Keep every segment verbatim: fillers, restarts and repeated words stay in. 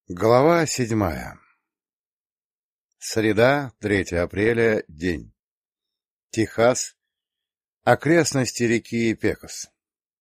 Глава седьмая. Среда, третьего апреля, день. Техас. Окрестности реки Пекос.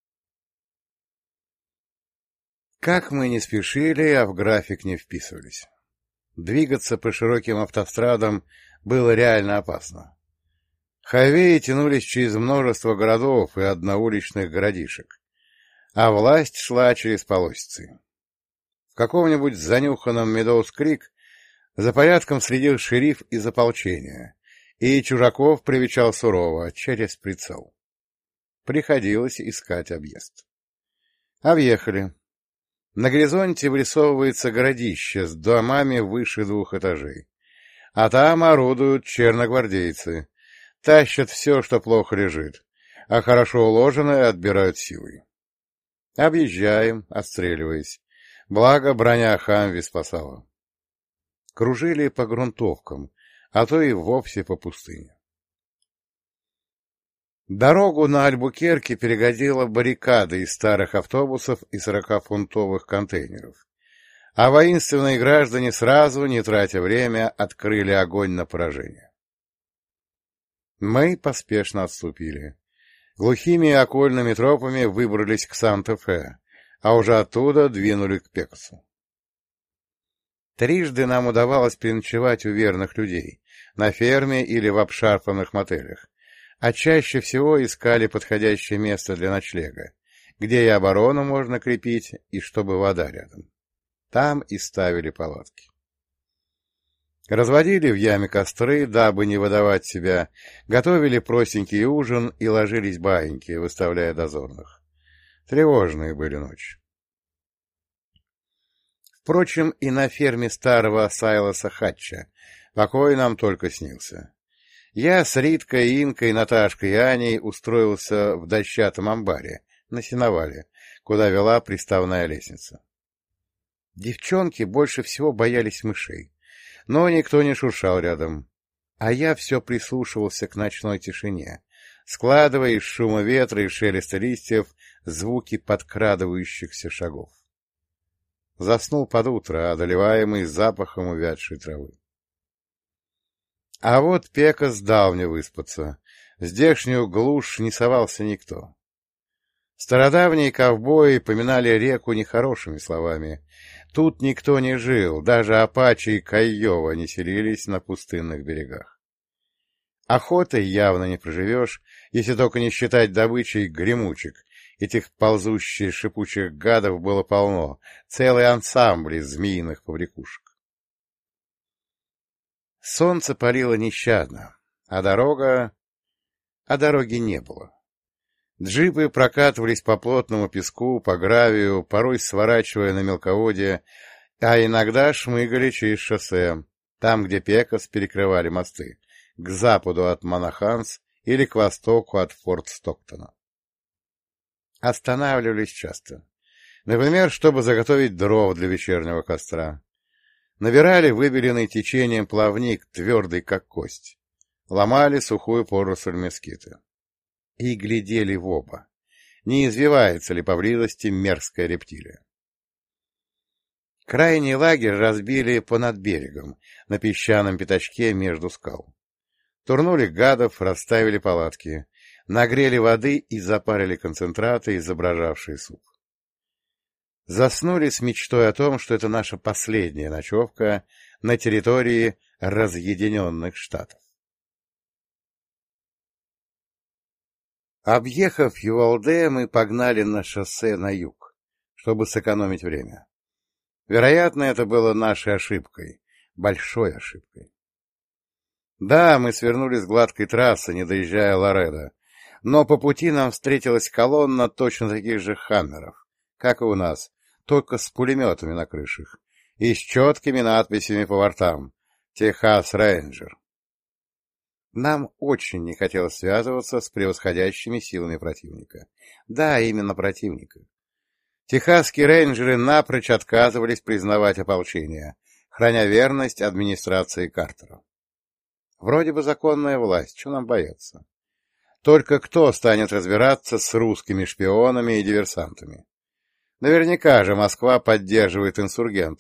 Как мы не спешили, а в график не вписывались. Двигаться по широким автострадам было реально опасно. Хайвеи тянулись через множество городов и одноуличных городишек, а власть шла через полосицы. В каком-нибудь занюханном Медоуз-Крик за порядком следил шериф из ополчения, и чужаков привечал сурово, через прицел. Приходилось искать объезд. Объехали. На горизонте вырисовывается городище с домами выше двух этажей. А там орудуют черногвардейцы, тащат все, что плохо лежит, а хорошо уложенное отбирают силой. Объезжаем, отстреливаясь. Благо, броня Хамви спасала. Кружили по грунтовкам, а то и вовсе по пустыне. Дорогу на Альбукерке перегодила баррикада из старых автобусов и сорокафунтовых контейнеров, а воинственные граждане сразу, не тратя время, открыли огонь на поражение. Мы поспешно отступили. Глухими и окольными тропами выбрались к Санта-Фе, а уже оттуда двинули к Пекосу. Трижды нам удавалось переночевать у верных людей, на ферме или в обшарпанных мотелях, а чаще всего искали подходящее место для ночлега, где и оборону можно крепить, и чтобы вода рядом. Там и ставили палатки. Разводили в яме костры, дабы не выдавать себя, готовили простенький ужин и ложились баиньки, выставляя дозорных. Тревожные были ночи. Впрочем, и на ферме старого Сайлоса Хатча покой нам только снился. Я с Риткой, Инкой, Наташкой и Аней устроился в дощатом амбаре, на сеновале, куда вела приставная лестница. Девчонки больше всего боялись мышей, но никто не шуршал рядом, а я все прислушивался к ночной тишине, складывая из шума ветра и шелеста листьев звуки подкрадывающихся шагов. Заснул под утро, одолеваемый запахом увядшей травы. А вот Пекос дал мне выспаться. В здешнюю глушь не совался никто. Стародавние ковбои поминали реку нехорошими словами. Тут никто не жил, даже апачи и Кайова не селились на пустынных берегах. Охотой явно не проживешь, если только не считать добычей гремучек. Этих ползущих шипучих гадов было полно, целый ансамбль из змеиных побрякушек. Солнце палило нещадно, а дорога... А дороги не было. Джипы прокатывались по плотному песку, по гравию, порой сворачивая на мелководье, а иногда шмыгали через шоссе, там, где Пекос перекрывали мосты, к западу от Монаханс или к востоку от Форт Стоктона. Останавливались часто. Например, чтобы заготовить дров для вечернего костра. Набирали выбеленный течением плавник, твердый как кость. Ломали сухую поросль мескиты. И глядели в оба. Не извивается ли поблизости мерзкая рептилия. Крайний лагерь разбили понад берегом, на песчаном пятачке между скал. Турнули гадов, расставили палатки. Нагрели воды и запарили концентраты, изображавшие суп. Заснули с мечтой о том, что это наша последняя ночевка на территории разъединенных штатов. Объехав Ювалде, мы погнали на шоссе на юг, чтобы сэкономить время. Вероятно, это было нашей ошибкой, большой ошибкой. Да, мы свернули с гладкой трассы, не доезжая Ларедо, но по пути нам встретилась колонна точно таких же «Хаммеров», как и у нас, только с пулеметами на крышах и с четкими надписями по бортам «Техас Рейнджер». Нам очень не хотелось связываться с превосходящими силами противника. Да, именно противника. Техасские рейнджеры напрочь отказывались признавать ополчение, храня верность администрации Картера. Вроде бы законная власть, что нам бояться? Только кто станет разбираться с русскими шпионами и диверсантами? Наверняка же Москва поддерживает инсургентов,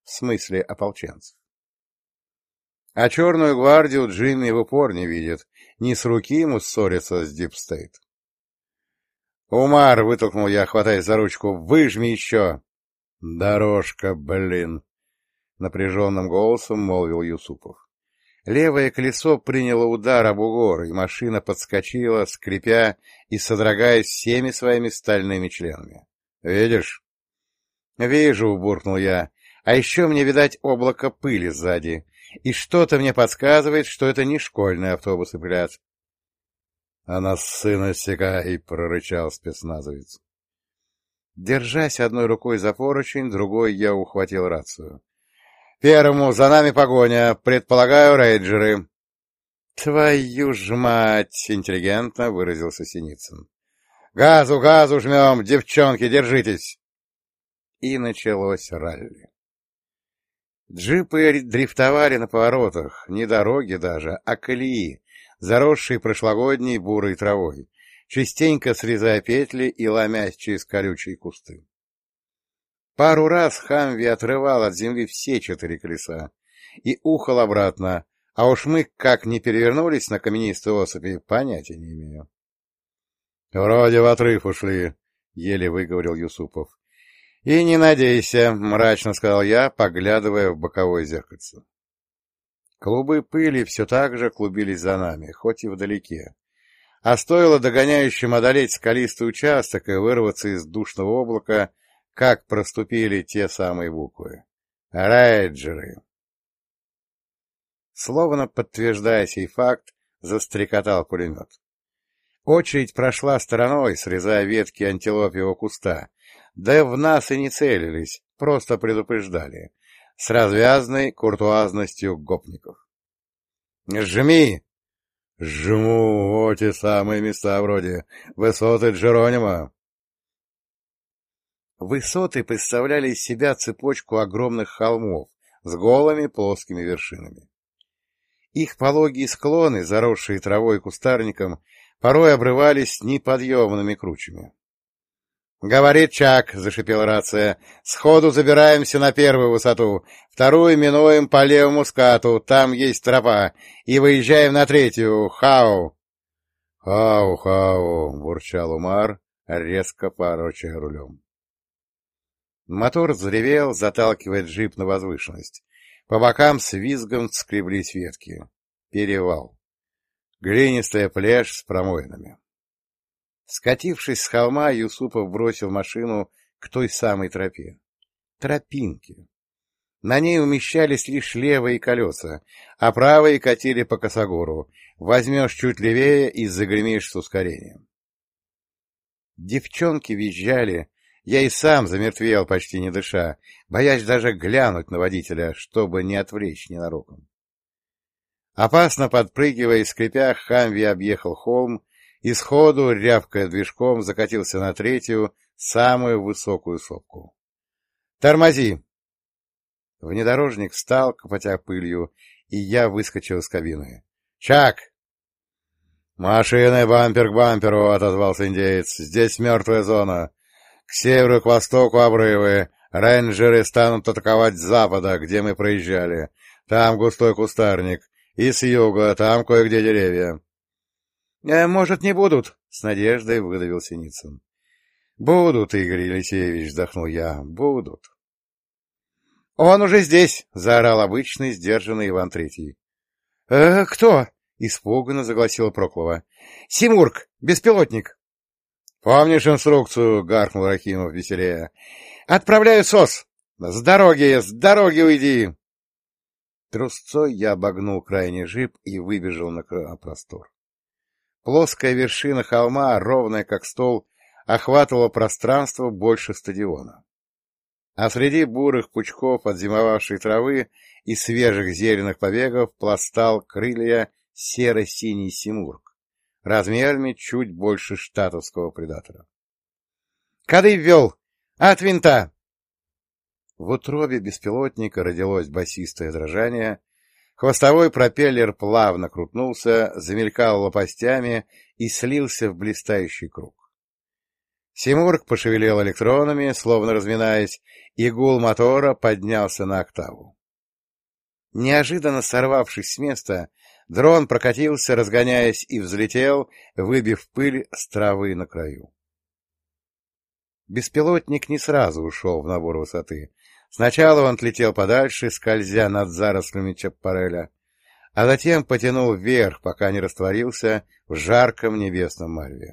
В смысле ополченцев. А Черную гвардию Джимми в упор не видит. Не с руки ему ссориться с Дипстейт. «Умар!» — вытолкнул я, хватаясь за ручку. «Выжми еще!» «Дорожка, блин!» — напряженным голосом молвил Юсупов. Левое колесо приняло удар об бугор, и машина подскочила, скрипя и содрогаясь всеми своими стальными членами. «Видишь?» «Вижу», — буркнул я. «А еще мне, видать, облако пыли сзади. И что-то мне подсказывает, что это не школьный автобус и пляц». «А нас сына секай!» — прорычал спецназовец. Держась одной рукой за поручень, другой я ухватил рацию. «Первому, за нами погоня. Предполагаю, рейнджеры». «Твою ж мать!» — интеллигентно выразился Синицын. «Газу, газу жмем! Девчонки, держитесь!» И началось ралли. Джипы дрифтовали на поворотах, не дороги даже, а колеи, заросшие прошлогодней бурой травой, частенько срезая петли и ломясь через колючие кусты. Пару раз Хамви отрывал от земли все четыре колеса и ухал обратно, а уж мы, как не перевернулись на каменистые осыпи, понятия не имею. — Вроде в отрыв ушли, — еле выговорил Юсупов. — И не надейся, — мрачно сказал я, поглядывая в боковое зеркальце. Клубы пыли все так же клубились за нами, хоть и вдалеке. А стоило догоняющим одолеть скалистый участок и вырваться из душного облака, как проступили те самые буквы. Рейнджеры. Словно подтверждая сей факт, застрекотал пулемет. Очередь прошла стороной, срезая ветки антилопьего куста, да в нас и не целились, просто предупреждали, с развязной куртуазностью гопников. «Жми!» «Жму, вот те самые места вроде высоты Джеронима». Высоты представляли из себя цепочку огромных холмов с голыми плоскими вершинами. Их пологие склоны, заросшие травой и кустарником, порой обрывались неподъемными кручами. — Говорит Чак, — зашипела рация, — сходу забираемся на первую высоту, вторую минуем по левому скату, там есть тропа, и выезжаем на третью. Хау! — Хау, хау, — бурчал Умар, резко порочая рулем. Мотор взревел, заталкивая джип на возвышенность. По бокам с визгом скреблись ветки. Перевал. Глинистая плешь с промоинами. Скатившись с холма, Юсупов бросил машину к той самой тропе. Тропинке. На ней умещались лишь левые колеса, а правые катили по косогору. Возьмешь чуть левее и загремишь с ускорением. Девчонки визжали. Я и сам замертвел, почти не дыша, боясь даже глянуть на водителя, чтобы не отвлечь ненароком. Опасно подпрыгивая и скрипя, Хамви объехал холм и сходу, рявкая движком, закатился на третью, самую высокую сопку. «Тормози!» Внедорожник встал, копотя пылью, и я выскочил из кабины. «Чак!» «Машиной бампер к бамперу!» — отозвался индеец. «Здесь мертвая зона. К северу и к востоку обрывы. Рейнджеры станут атаковать с запада, где мы проезжали. Там густой кустарник. И с юга, там кое-где деревья». «Э, «Может, не будут?» — с надеждой выдавил Синицын. «Будут, Игорь Елисеевич», — вздохнул я, — «будут». «Он уже здесь!» — заорал обычный, сдержанный Иван Третий. «Э, кто?» — испуганно загласила Проклова. «Симург! Беспилотник!» «Помнишь инструкцию?» — гаркнул Рахимов веселее. «Отправляю СОС! С дороги, с дороги уйди!» Трусцой я обогнул крайний джип и выбежал на простор. Плоская вершина холма, ровная как стол, охватывала пространство больше стадиона. А среди бурых пучков от зимовавшей травы и свежих зеленых побегов пластал крылья серо-синий симург, размерами чуть больше штатовского предатора. «Кады ввел! От винта!» В утробе беспилотника родилось басистое дрожание, хвостовой пропеллер плавно крутнулся, замелькал лопастями и слился в блистающий круг. Симург пошевелил электронами, словно разминаясь, и гул мотора поднялся на октаву. Неожиданно сорвавшись с места, дрон прокатился, разгоняясь, и взлетел, выбив пыль с травы на краю. Беспилотник не сразу ушел в набор высоты. Сначала он отлетел подальше, скользя над зарослями чаппареля, а затем потянул вверх, пока не растворился в жарком небесном мареве.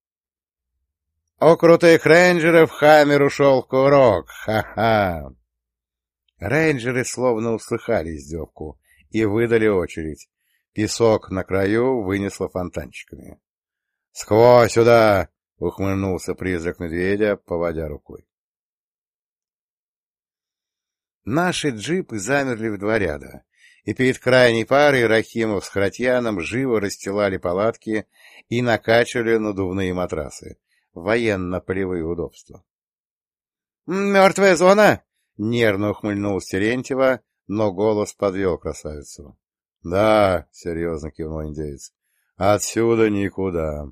«У крутых рейнджеров Хаммер ушел в курок! Ха-ха!» Рейнджеры словно услыхали издевку и выдали очередь. Песок на краю вынесло фонтанчиками. «Сквозь сюда!» — ухмыльнулся призрак медведя, поводя рукой. Наши джипы замерли в два ряда, и перед крайней парой Рахимов с Хратьяном живо расстилали палатки и накачивали надувные матрасы. Военно-полевые удобства. «Мертвая зона!» — нервно ухмыльнулась Терентьева, но голос подвел красавицу. «Да», — серьезно кивнул индеец, — «отсюда никуда».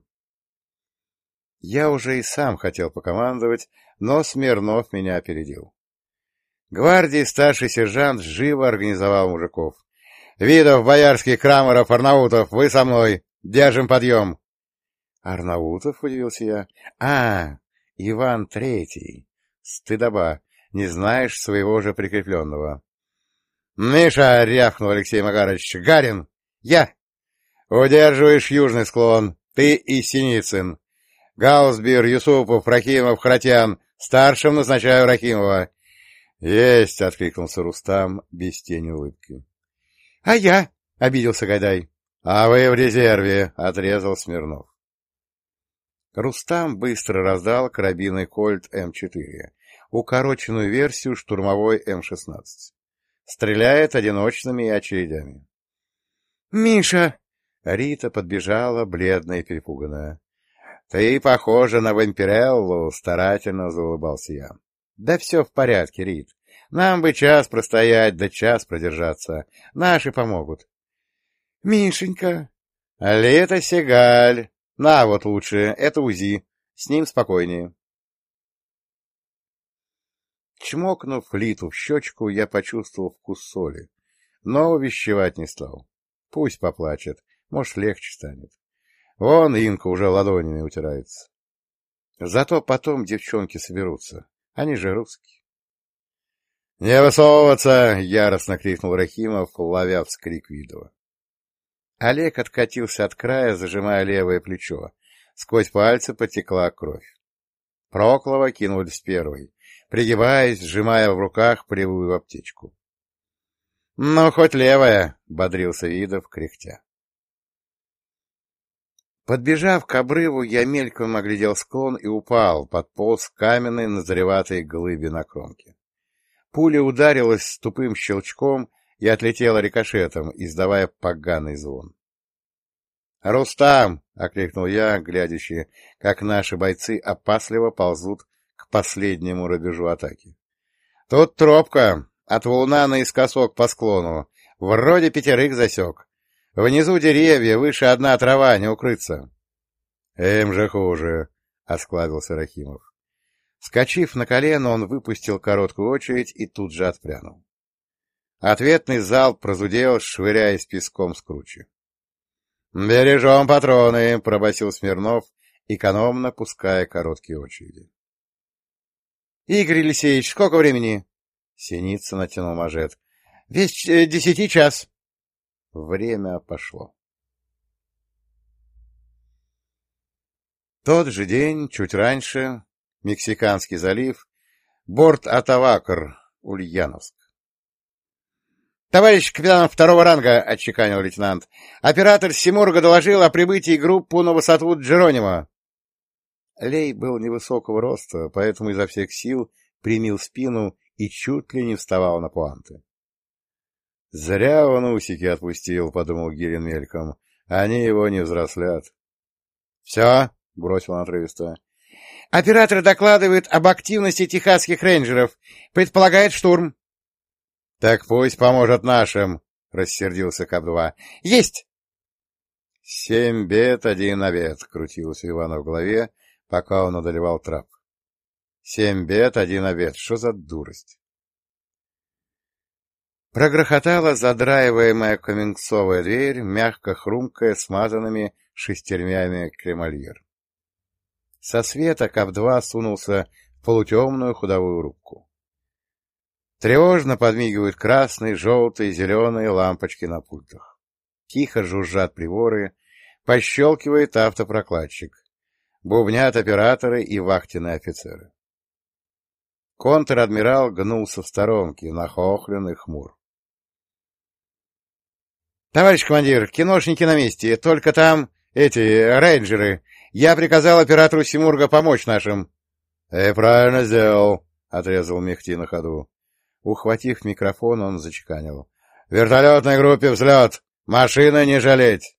Я уже и сам хотел покомандовать, но Смирнов меня опередил. Гвардии старший сержант живо организовал мужиков. «Видов, Боярских, Крамаров, Арнаутов, вы со мной! Держим подъем!» «Арнаутов?» — удивился я. «А, Иван Третий. Стыдоба. Не знаешь своего же прикрепленного». «Миша!» — рявкнул Алексей Макарович. «Гарин! Я! Удерживаешь южный склон. Ты и Синицын. Гаусбир, Юсупов, Рахимов, Хратьян. Старшим назначаю Рахимова». «Есть!» — откликнулся Рустам без тени улыбки. «А я?» — обиделся Гайдай. «А вы в резерве!» — отрезал Смирнов. Рустам быстро раздал карабинный Кольт эм четыре, укороченную версию штурмовой эм шестнадцать. Стреляет одиночными очередями. «Миша!» — Рита подбежала, бледная и перепуганная. «Ты похожа на вампиреллу!» — старательно заулыбался я. «Да все в порядке, Рит. Нам бы час простоять, да час продержаться. Наши помогут». «Мишенька!» «Лето Сигаль! На, вот лучше, это УЗИ. С ним спокойнее». Чмокнув Литу в щечку, я почувствовал вкус соли, но увещевать не стал. Пусть поплачет, может, легче станет. Вон Инка уже ладонями утирается. Зато потом девчонки соберутся. Они же русские. «Не высовываться!» — яростно крикнул Рахимов, ловя вскрик Видова. Олег откатился от края, зажимая левое плечо. Сквозь пальцы потекла кровь. Проклова кинулись первой, пригибаясь, сжимая в руках полевую аптечку. — Ну, хоть левая! — бодрился Видов, кряхтя. Подбежав к обрыву, я мельком оглядел склон и упал, подполз к каменной назреватой глыбе на кромке. Пуля ударилась с тупым щелчком и отлетела рикошетом, издавая поганый звон. «Рустам!» — окликнул я, глядящий, как наши бойцы опасливо ползут к последнему рубежу атаки. «Тут тропка, от валуна наискосок по склону, вроде пятерых засек. Внизу деревья, выше одна трава, не укрыться». «Им же хуже», — осклабился Рахимов. Скочив на колено, он выпустил короткую очередь и тут же отпрянул. Ответный залп прозудел, швыряясь песком с кручи. «Бережем патроны», — пробасил Смирнов, экономно пуская короткие очереди. «Игорь Елисеевич, сколько времени?» Синица натянул мажет. «Весь э, десяти час». Время пошло. Тот же день, чуть раньше, Мексиканский залив, борт Атавакр, Ульяновск. «Товарищ капитан второго ранга», — отчеканил лейтенант, — «оператор Симурга доложил о прибытии группы на высоту Джеронимо». Лей был невысокого роста, поэтому изо всех сил примил спину и чуть ли не вставал на пуанты. «Зря он усики отпустил», — подумал Гирин мельком, — «они его не взрослят». «Все», — бросил он отрывисто. «Оператор докладывает об активности техасских рейнджеров. Предполагает штурм». «Так пусть поможет нашим», — рассердился Кап-два. «Есть!» «Семь бед, один обед», — крутилось у Ивана в голове, пока он одолевал трап. Семь бед, один обед. Что за дурость? Прогрохотала задраиваемая комингсовая дверь, мягко хрумкая, смазанными шестернями кремольер. Со света КАП два сунулся в полутемную ходовую рубку. Тревожно подмигивают красные, желтые, зеленые лампочки на пультах. Тихо жужжат приборы, пощелкивает автопрокладчик. Бубнят операторы и вахтенные офицеры. Контр-адмирал гнулся в сторонке, нахохленный хмур. — Товарищ командир, киношники на месте, только там эти рейнджеры. Я приказал оператору Симурга помочь нашим. — Э, правильно сделал, — отрезал Мехти на ходу. Ухватив микрофон, он зачеканил. — Вертолетной группе взлет! Машины не жалеть!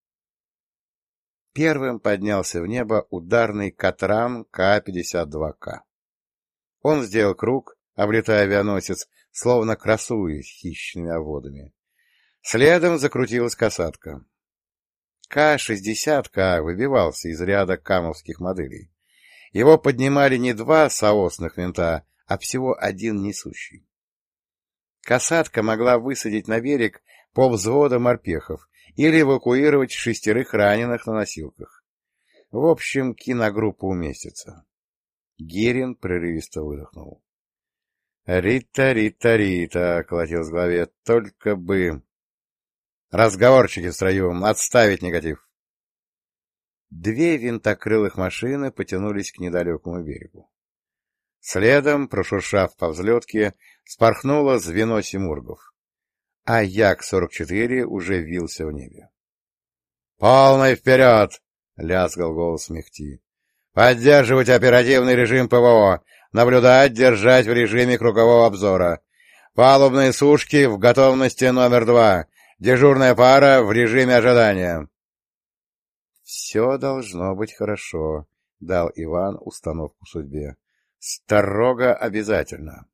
Первым поднялся в небо ударный Катран Ка пятьдесят два Ка. Он сделал круг, облетая авианосец, словно красуясь хищными оводами. Следом закрутилась касатка. Ка шестьдесят Ка выбивался из ряда камовских моделей. Его поднимали не два соосных винта, а всего один несущий. Касатка могла высадить на берег полвзвода морпехов или эвакуировать шестерых раненых на носилках. В общем, киногруппа уместится. Герин прерывисто выдохнул. «Рита, Рита, Рита!» — колотилось в голове. «Только бы...» «Разговорчики в строю! Отставить негатив!» Две винтокрылых машины потянулись к недалекому берегу. Следом, прошуршав по взлетке, спорхнуло звено симургов. А Як сорок четыре уже вился в небе. «Полный вперед!» — лязгал голос Мехти. «Поддерживать оперативный режим ПВО! Наблюдать, держать в режиме кругового обзора! Палубные сушки в готовности номер два! Дежурная пара в режиме ожидания!» «Все должно быть хорошо», — дал Иван установку судьбе. «Строго обязательно».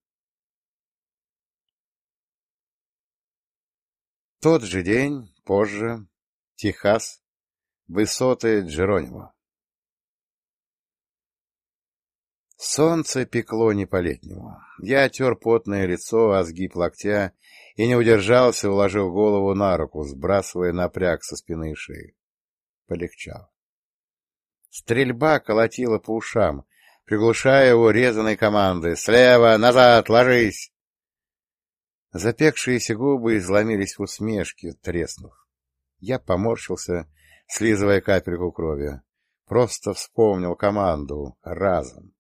Тот же день, позже, Техас, высоты Джеронимо. Солнце пекло не по-летнему. Я отер потное лицо о сгиб локтя и не удержался, уложил голову на руку, сбрасывая напряг со спины и шеи. Полегчало. Стрельба колотила по ушам, приглушая его резаной команды: «Слева! Назад! Ложись!» Запекшиеся губы изломились в усмешке, треснув. Я поморщился, слизывая капельку крови. Просто вспомнил команду разом.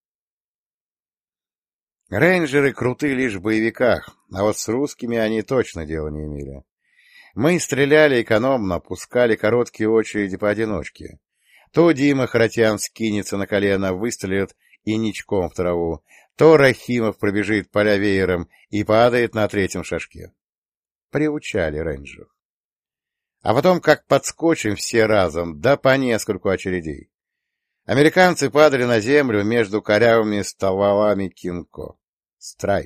Рейнджеры круты лишь в боевиках, а вот с русскими они точно дела не имели. Мы стреляли экономно, пускали короткие очереди поодиночке. То Дима Харатьян скинется на колено, выстрелит и ничком в траву, то Рахимов пробежит поля веером и падает на третьем шажке. Приучали рейнджеров. А потом, как подскочим все разом, да по нескольку очередей. Американцы падали на землю между корявыми стволами Кинко. Страйк.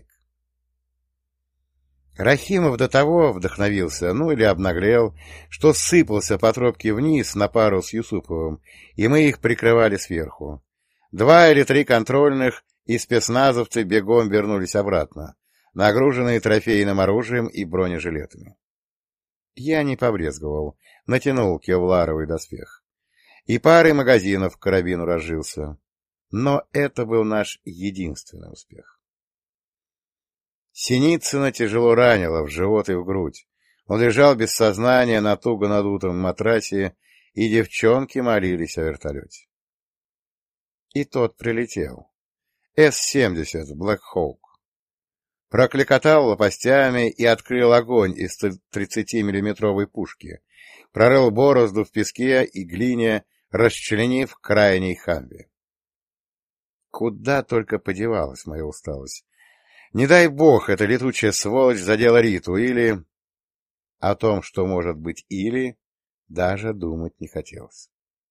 Рахимов до того вдохновился, ну или обнаглел, что сыпался по тропке вниз на пару с Юсуповым, и мы их прикрывали сверху. Два или три контрольных и спецназовцы бегом вернулись обратно, нагруженные трофейным оружием и бронежилетами. Я не побрезговал, натянул кевларовый доспех. И парой магазинов к карабину разжился. Но это был наш единственный успех. Синицына тяжело ранила в живот и в грудь. Он лежал без сознания на туго надутом матрасе, и девчонки молились о вертолете. И тот прилетел. Эс семьдесят Black Hawk. Прокликотал лопастями и открыл огонь из тридцатимиллиметровой пушки, прорыл борозду в песке и глине, расчленив крайний хамби. Куда только подевалась моя усталость. Не дай бог, эта летучая сволочь задела Риту, или... О том, что может быть или, даже думать не хотелось.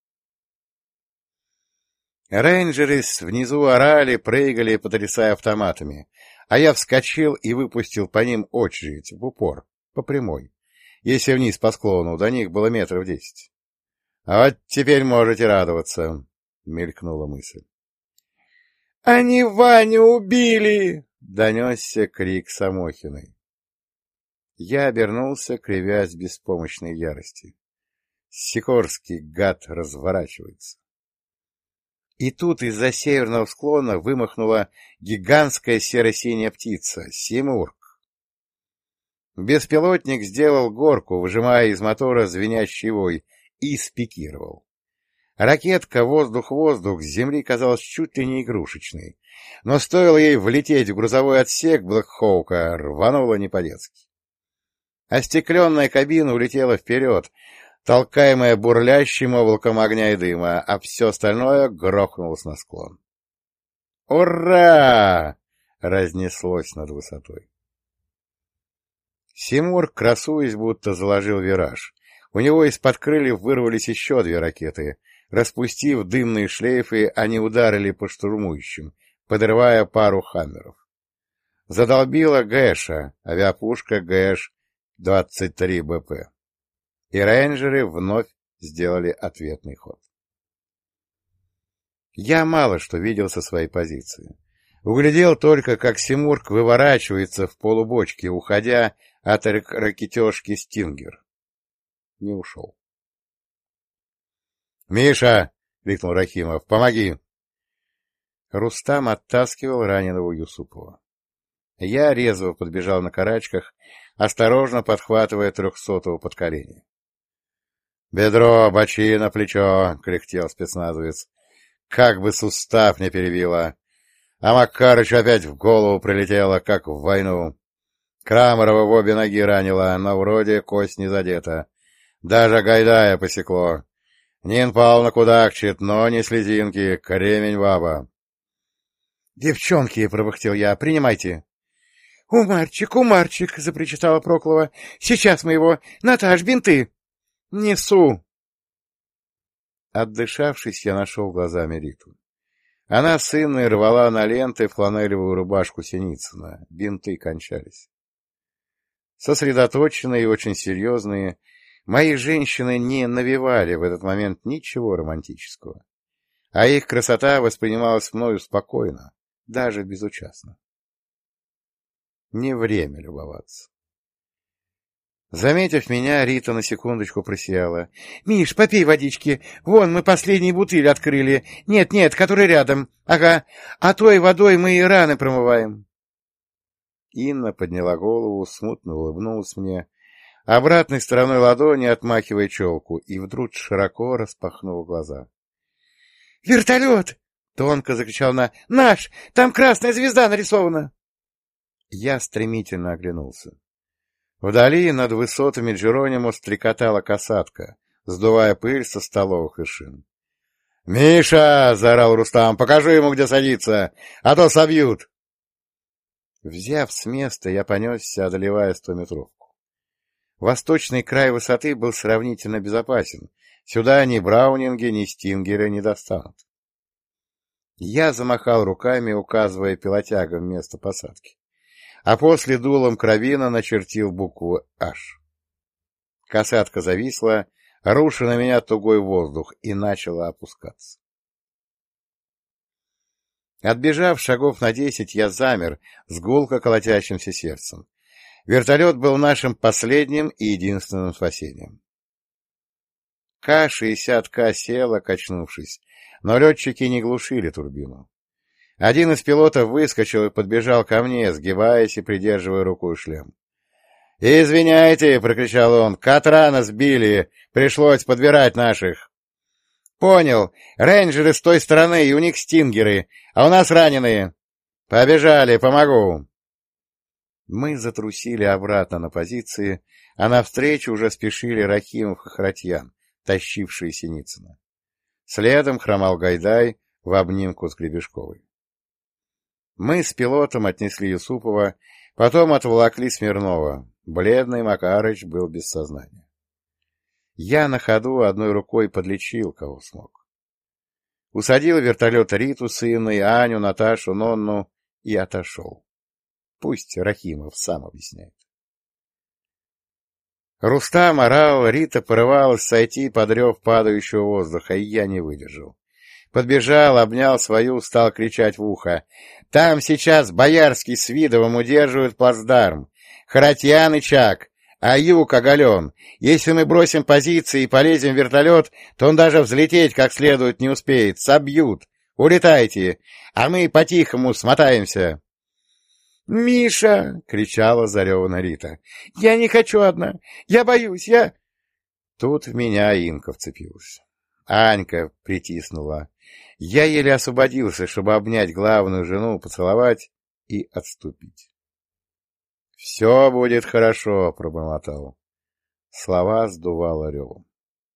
Рейнджеры внизу орали, прыгали, потрясая автоматами, а я вскочил и выпустил по ним очередь в упор, по прямой, если вниз по склону, до них было метров десять. А вот теперь можете радоваться. — мелькнула мысль. — Они Ваню убили! — донесся крик Самохиной. Я обернулся, кривясь в беспомощной ярости. Сикорский, гад, разворачивается. И тут из-за северного склона вымахнула гигантская серо-синяя птица — Симург. Беспилотник сделал горку, выжимая из мотора звенящий вой, и спикировал. Ракетка воздух-воздух с земли казалась чуть ли не игрушечной, но стоило ей влететь в грузовой отсек Блэкхоука, рвануло не по-детски. Остекленная кабина улетела вперед, толкаемая бурлящим облаком огня и дыма, а все остальное грохнулось на склон. «Ура!» — разнеслось над высотой. Симург, красуясь, будто заложил вираж. У него из-под крыльев вырвались еще две ракеты. Распустив дымные шлейфы, они ударили по штурмующим, подрывая пару хаммеров. Задолбила Гэша, авиапушка Гэш двадцать три бэ пэ. И рейнджеры вновь сделали ответный ход. Я мало что видел со своей позиции. Углядел только, как Симург выворачивается в полубочке, уходя от ракетежки «Стингер». Не ушел. «Миша!» — крикнул Рахимов. «Помоги!» Рустам оттаскивал раненого Юсупова. Я резво подбежал на карачках, осторожно подхватывая трехсотого под колени. «Бедро, бочина, плечо!» — кряхтел спецназовец. «Как бы сустав не перебило! А Макарычу опять в голову прилетело, как в войну. Крамарова в обе ноги ранила, но вроде кость не задета. Даже Гайдая посекло. Нин Павловна кудахчет, но не слезинки, кремень баба». «Девчонки!» — пробахтел я. «Принимайте!» «Умарчик, Умарчик!» — запричитала Проклова. «Сейчас мы его! Наташ, бинты!» «Несу!» Отдышавшись, я нашел глазами Риту. Она с Инной рвала на ленты фланелевую рубашку Синицына. Бинты кончались. Сосредоточенные и очень серьезные, мои женщины не навевали в этот момент ничего романтического, а их красота воспринималась мною спокойно, даже безучастно. Не время любоваться. Заметив меня, Рита на секундочку просияла. — Миш, попей водички. Вон, мы последние бутыли открыли. Нет-нет, который рядом. Ага. А той водой мы и раны промываем. Инна подняла голову, смутно улыбнулась мне, обратной стороной ладони отмахивая челку, и вдруг широко распахнула глаза. — Вертолет! — тонко закричала она. — Наш! Там красная звезда нарисована! Я стремительно оглянулся. Вдали над высотами Джеронимо стрекотала касатка, сдувая пыль со столовых и шин. «Миша!» — заорал Рустам. «Покажи ему, где садиться, а то собьют!» Взяв с места, я понесся, одолевая стометровку. Восточный край высоты был сравнительно безопасен. Сюда ни браунинги, ни стингеры не достанут. Я замахал руками, указывая пилотягам место посадки, а после дулом карабина начертил букву «H». Касатка зависла, руша на меня тугой воздух, и начала опускаться. Отбежав шагов на десять, я замер с гулко колотящимся сердцем. Вертолет был нашим последним и единственным спасением. Ка шестьдесят К села, качнувшись, но летчики не глушили турбину. Один из пилотов выскочил и подбежал ко мне, сгибаясь и придерживая рукой шлем. — Извиняйте, — прокричал он, — Катрана сбили, пришлось подбирать наших. — Понял, рейнджеры с той стороны, и у них стингеры, а у нас раненые. Побежали, помогу. Мы затрусили обратно на позиции, а навстречу уже спешили Рахимов и Хратьян, тащившие Синицына. Следом хромал Гайдай в обнимку с Гребешковой. Мы с пилотом отнесли Юсупова, потом отволокли Смирнова. Бледный Макарыч был без сознания. Я на ходу одной рукой подлечил, кого смог. Усадил в вертолет Риту с Инной, Аню, Наташу, Нонну и отошел. Пусть Рахимов сам объясняет. Рустам орал, Рита порывалась сойти под рев падающего воздуха, и я не выдержал. Подбежал, обнял свою, стал кричать в ухо. «Там сейчас Боярский с Видовым удерживают плацдарм. Харатьян и Чак, а юг оголен. Если мы бросим позиции и полезем в вертолет, то он даже взлететь как следует не успеет. Собьют. Улетайте, а мы по-тихому смотаемся». «Миша!» — кричала заревана Рита. «Я не хочу одна! Я боюсь! Я...» Тут в меня Инка вцепилась. Анька притиснула. Я еле освободился, чтобы обнять главную жену, поцеловать и отступить. — Все будет хорошо, — пробормотал. Слова сдувало ревом.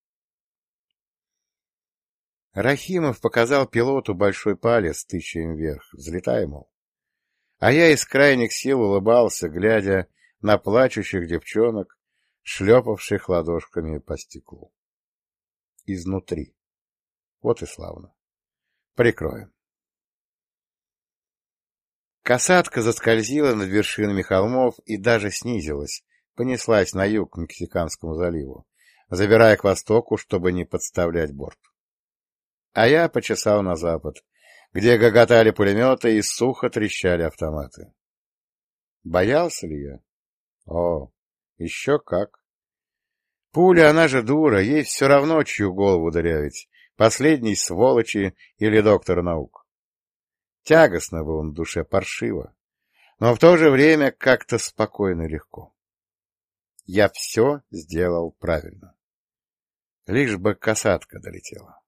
Рахимов показал пилоту большой палец, тыча им вверх. Взлетай, мол. А я из крайних сил улыбался, глядя на плачущих девчонок, шлепавших ладошками по стеклу. Изнутри. Вот и славно. Прикроем. Касатка заскользила над вершинами холмов и даже снизилась, понеслась на юг к Мексиканскому заливу, забирая к востоку, чтобы не подставлять борт. А я почесал на запад, где гоготали пулеметы и сухо трещали автоматы. Боялся ли я? О, еще как! Пуля, она же дура, ей все равно, чью голову дырявить, последней сволочи или доктора наук. Тягостно было на душе, паршиво, но в то же время как-то спокойно и легко. Я все сделал правильно. Лишь бы касатка долетела.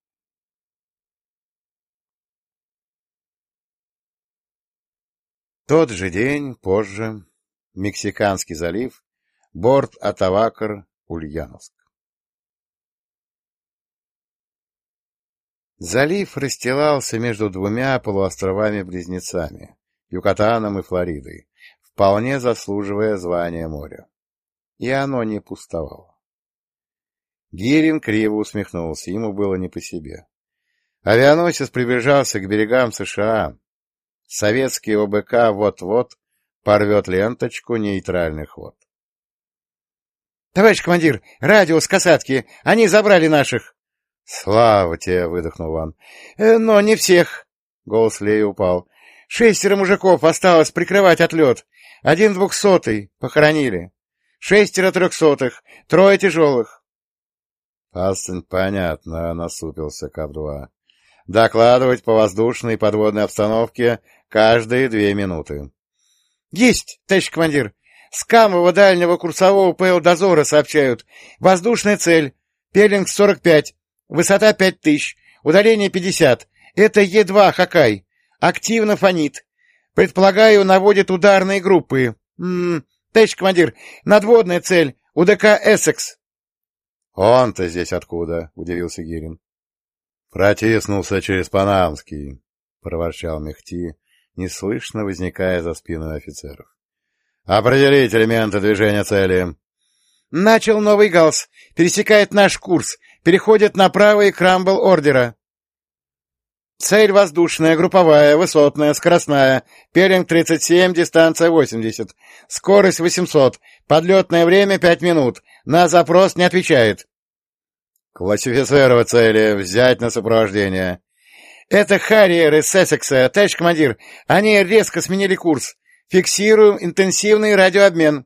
Тот же день, позже, Мексиканский залив, борт Атавакар, Ульяновск. Залив расстилался между двумя полуостровами-близнецами, Юкатаном и Флоридой, вполне заслуживая звания моря. И оно не пустовало. Гирин криво усмехнулся, ему было не по себе. Авианосец приближался к берегам США. Советский ОБК вот-вот порвет ленточку нейтральных вод. — Товарищ командир, радио с касатки, они забрали наших. — Слава тебе, — выдохнул Ван. Э, — Но не всех. Голос Леи упал. — Шестеро мужиков осталось прикрывать отлет. Один двухсотый похоронили. Шестеро трехсотых, трое тяжелых. — Понятно, — насупился Кап-два. — Докладывать по воздушной и подводной обстановке каждые две минуты. — Есть, товарищ командир. С Камова дальнего курсового ПЛ-дозора сообщают. Воздушная цель. Пелинг сорок пять. Высота пять тысяч. Удаление пятьдесят. Это Е два Хоккай. Активно фонит. Предполагаю, наводит ударные группы. М-м, товарищ командир, надводная цель. УДК «Эссекс». — Он-то здесь откуда? — удивился Гирин. — Протиснулся через Панамский, — проворчал Мехти, неслышно возникая за спиной офицеров. — Определить элементы движения цели. — Начал новый галс. Пересекает наш курс. Переходит на правый крамбл ордера. Цель воздушная, групповая, высотная, скоростная. Пелинг тридцать семь, дистанция восемьдесят. Скорость восемьсот. Подлетное время пять минут. На запрос не отвечает. Классифицировать цели. Взять на сопровождение. Это Харриер из Эссекса. Товарищ командир, они резко сменили курс. Фиксируем интенсивный радиообмен.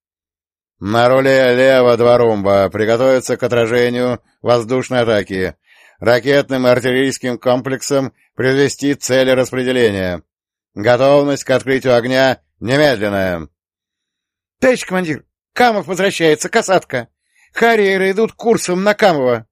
На руле лево два румба. Приготовиться к отражению воздушной атаки. Ракетным и артиллерийским комплексом произвести цели распределения. Готовность к открытию огня немедленная. Товарищ командир, Камов возвращается, касатка. Харриеры идут курсом на Камова.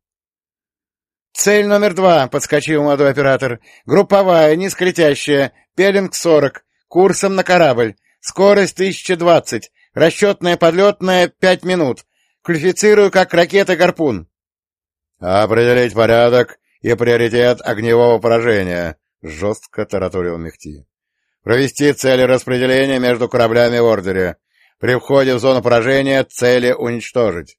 Цель номер два, подскочил молодой оператор. Групповая, низколетящая, пелинг сорок, курсом на корабль. Скорость тысяча двадцать, расчетная подлетная пять минут. Квалифицирую как ракета «Гарпун». «Определить порядок и приоритет огневого поражения», — жестко тараторил Мехти. «Провести цели распределения между кораблями в ордере. При входе в зону поражения цели уничтожить».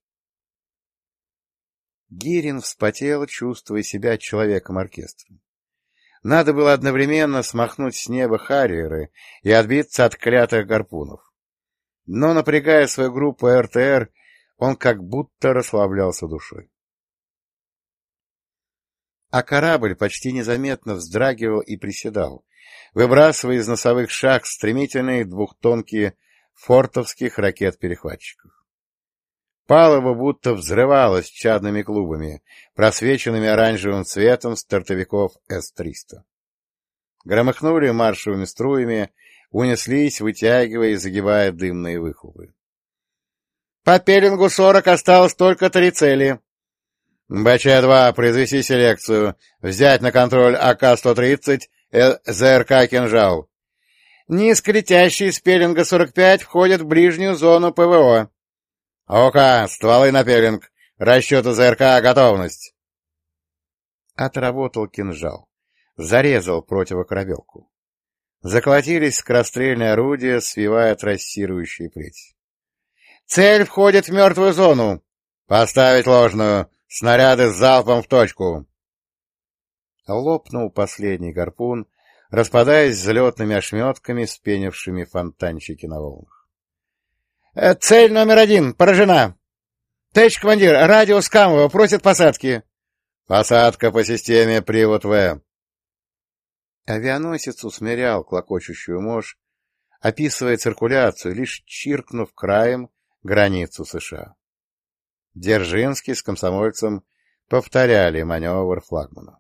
Гирин вспотел, чувствуя себя человеком-оркестром. Надо было одновременно смахнуть с неба Харриеры и отбиться от клятых гарпунов. Но, напрягая свою группу эр тэ эр, он как будто расслаблялся душой. а корабль почти незаметно вздрагивал и приседал, выбрасывая из носовых шахт стремительные двухтонкие фортовских ракет-перехватчиков. Палуба будто взрывалась чадными клубами, просвеченными оранжевым цветом стартовиков эс триста. Громыхнули маршевыми струями, унеслись, вытягивая и загибая дымные выхлопы. — По Пелингу сорок осталось только три цели. — БЧ-два, произвести селекцию, взять на контроль А К сто тридцать, З Р К «Кинжал». Низколетящие с Пелинга сорок пять входят в ближнюю зону П В О. — ОК, стволы на Пелинг, расчеты З Р К, готовность. Отработал «Кинжал», зарезал противокорабелку. Заколотились скорострельные орудия, свивая трассирующие плеть. — Цель входит в мертвую зону. Поставить ложную. Снаряды с залпом в точку. Лопнул последний гарпун, распадаясь взлетными ошметками, вспенившими фонтанчики на волнах. — Цель номер один поражена. — Товарищ командир, радиус Камова просит посадки. — Посадка по системе привод В. Авианосец усмирял клокочущую мощь, описывая циркуляцию, лишь чиркнув краем границу США. Дзержинский с комсомольцем повторяли маневр флагмана.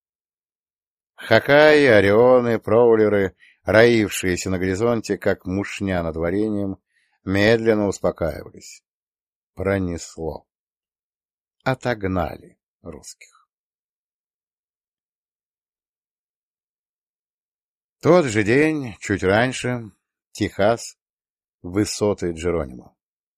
Хакаи, орионы, проулеры, роившиеся на горизонте, как мушня над вареньем, медленно успокаивались. Пронесло. Отогнали русских. Тот же день, чуть раньше, Техас, высоты Джеронимо.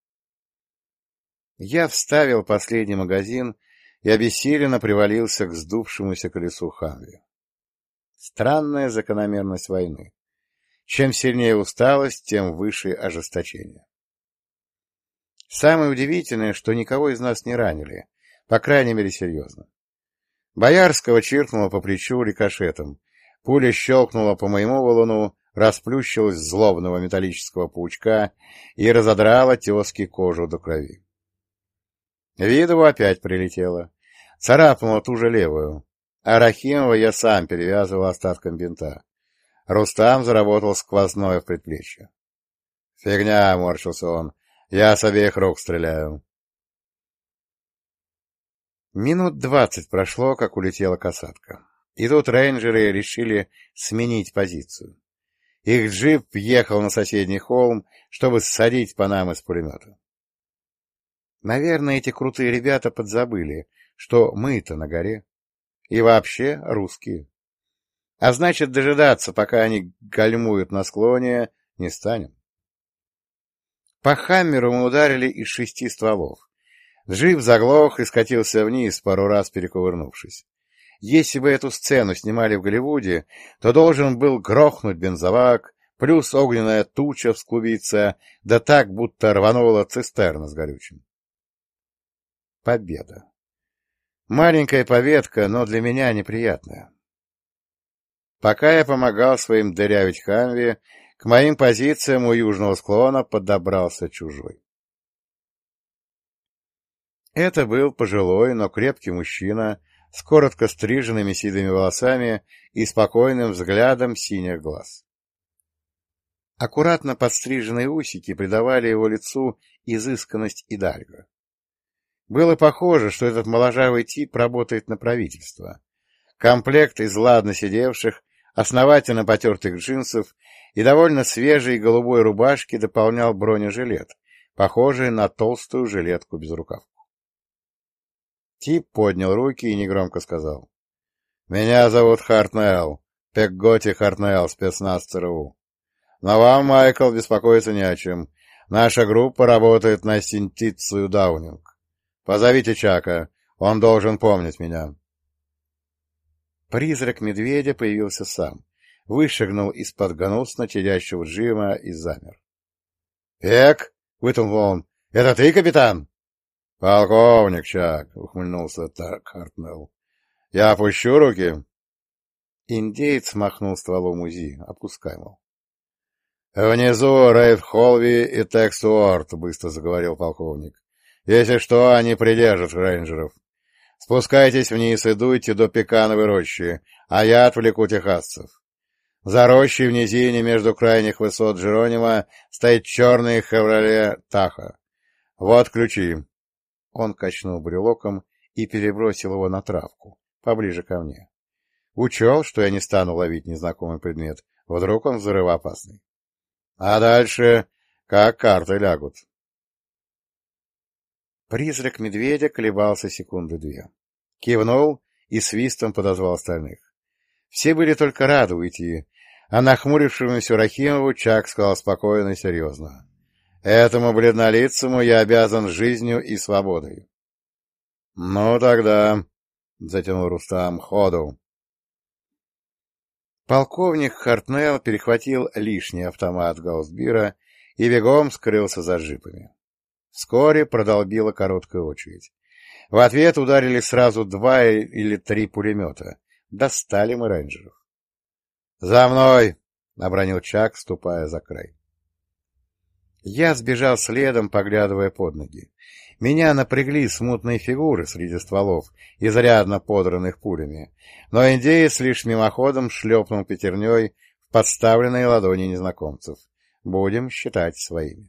Я вставил последний магазин и обессиленно привалился к сдувшемуся колесу Хамви. Странная закономерность войны. Чем сильнее усталость, тем выше ожесточение. Самое удивительное, что никого из нас не ранили, по крайней мере серьезно. Боярского чиркнуло по плечу рикошетом, пуля щелкнула по моему валуну, расплющилась злобного металлического паучка и разодрала тезки кожу до крови. Видову опять прилетело. Царапнула ту же левую. А Рахимова я сам перевязывал остатком бинта. Рустам заработал сквозное в предплечье. — Фигня, — морщился он, — я с обеих рук стреляю. Минут двадцать прошло, как улетела касатка. И тут рейнджеры решили сменить позицию. Их джип въехал на соседний холм, чтобы ссадить по нам из пулемета. Наверное, эти крутые ребята подзабыли, что мы-то на горе. И вообще русские. А значит, дожидаться, пока они гальмуют на склоне, не станем. По «Хаммеру» мы ударили из шести стволов. Джип заглох и скатился вниз, пару раз перекувырнувшись. Если бы эту сцену снимали в Голливуде, то должен был грохнуть бензовак, плюс огненная туча всклубиться, да так, будто рванула цистерна с горючим. Победа. Маленькая победка, но для меня неприятная. Пока я помогал своим дырявить Хамви, к моим позициям у южного склона подобрался чужой. Это был пожилой, но крепкий мужчина с коротко стриженными седыми волосами и спокойным взглядом синих глаз. Аккуратно подстриженные усики придавали его лицу изысканность и дальго. Было похоже, что этот моложавый тип работает на правительство. Комплект из ладно сидевших, основательно потертых джинсов и довольно свежей голубой рубашки дополнял бронежилет, похожий на толстую жилетку без рукавку. Тип поднял руки и негромко сказал: — Меня зовут Хартнелл, Пегготи Хартнелл, спецназ ЦРУ. Но вам, Майкл, беспокоиться не о чем. Наша группа работает на синтицию Даунинг. Позовите Чака, он должен помнить меня. Призрак медведя появился сам, вышагнул из-под гнусно чадящего джима и замер. — Эк! — вытолкнул он. — Это ты, капитан? — Полковник Чак, — ухмыльнулся так Хартнелл. — Я опущу руки? Индеец махнул стволом УЗИ. Опускай, мол. — Внизу Рейд Холви и Текс Уорд, — быстро заговорил полковник. — Если что, они придержат рейнджеров. Спускайтесь вниз и дуйте до Пекановой рощи, а я отвлеку техасцев. За рощей в низине между крайних высот Джеронима стоит черный «Хевроле Таха». Вот ключи. Он качнул брелоком и перебросил его на травку, поближе ко мне. Учел, что я не стану ловить незнакомый предмет. Вдруг он взрывоопасный. А дальше как карты лягут. Призрак медведя колебался секунды две. Кивнул и свистом подозвал остальных. Все были только рады уйти, а нахмурившемуся Рахимову Чак сказал спокойно и серьезно. Этому бледнолицему я обязан жизнью и свободой. — Ну тогда, — затянул Рустам, — ходу. Полковник Хартнелл перехватил лишний автомат Гаусбира и бегом скрылся за джипами. Вскоре продолбила короткая очередь. В ответ ударили сразу два или три пулемета. Достали мы рейнджеров. — За мной! — обронил Чак, ступая за край. Я сбежал следом, поглядывая под ноги. Меня напрягли смутные фигуры среди стволов, изрядно подранных пулями, но индеец лишь мимоходом шлепнул пятерней в подставленные ладони незнакомцев. Будем считать своими.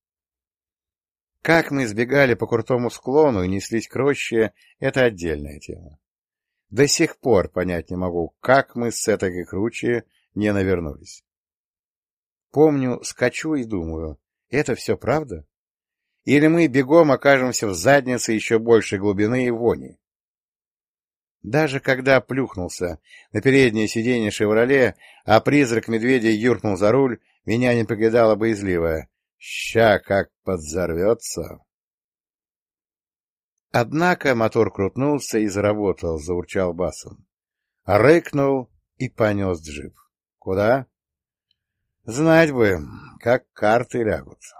Как мы сбегали по крутому склону и неслись к роще, это отдельная тема. До сих пор понять не могу, как мы с этой круче не навернулись. Помню, скачу и думаю, это все правда? Или мы бегом окажемся в заднице еще большей глубины и вони? Даже когда плюхнулся на переднее сиденье «Шевроле», а призрак медведя юркнул за руль, меня не покидало боязливое. Ща как подзорвется. Однако мотор крутнулся и заработал, заурчал басом. Рыкнул и понес джип. Куда? Знать бы, как карты лягут.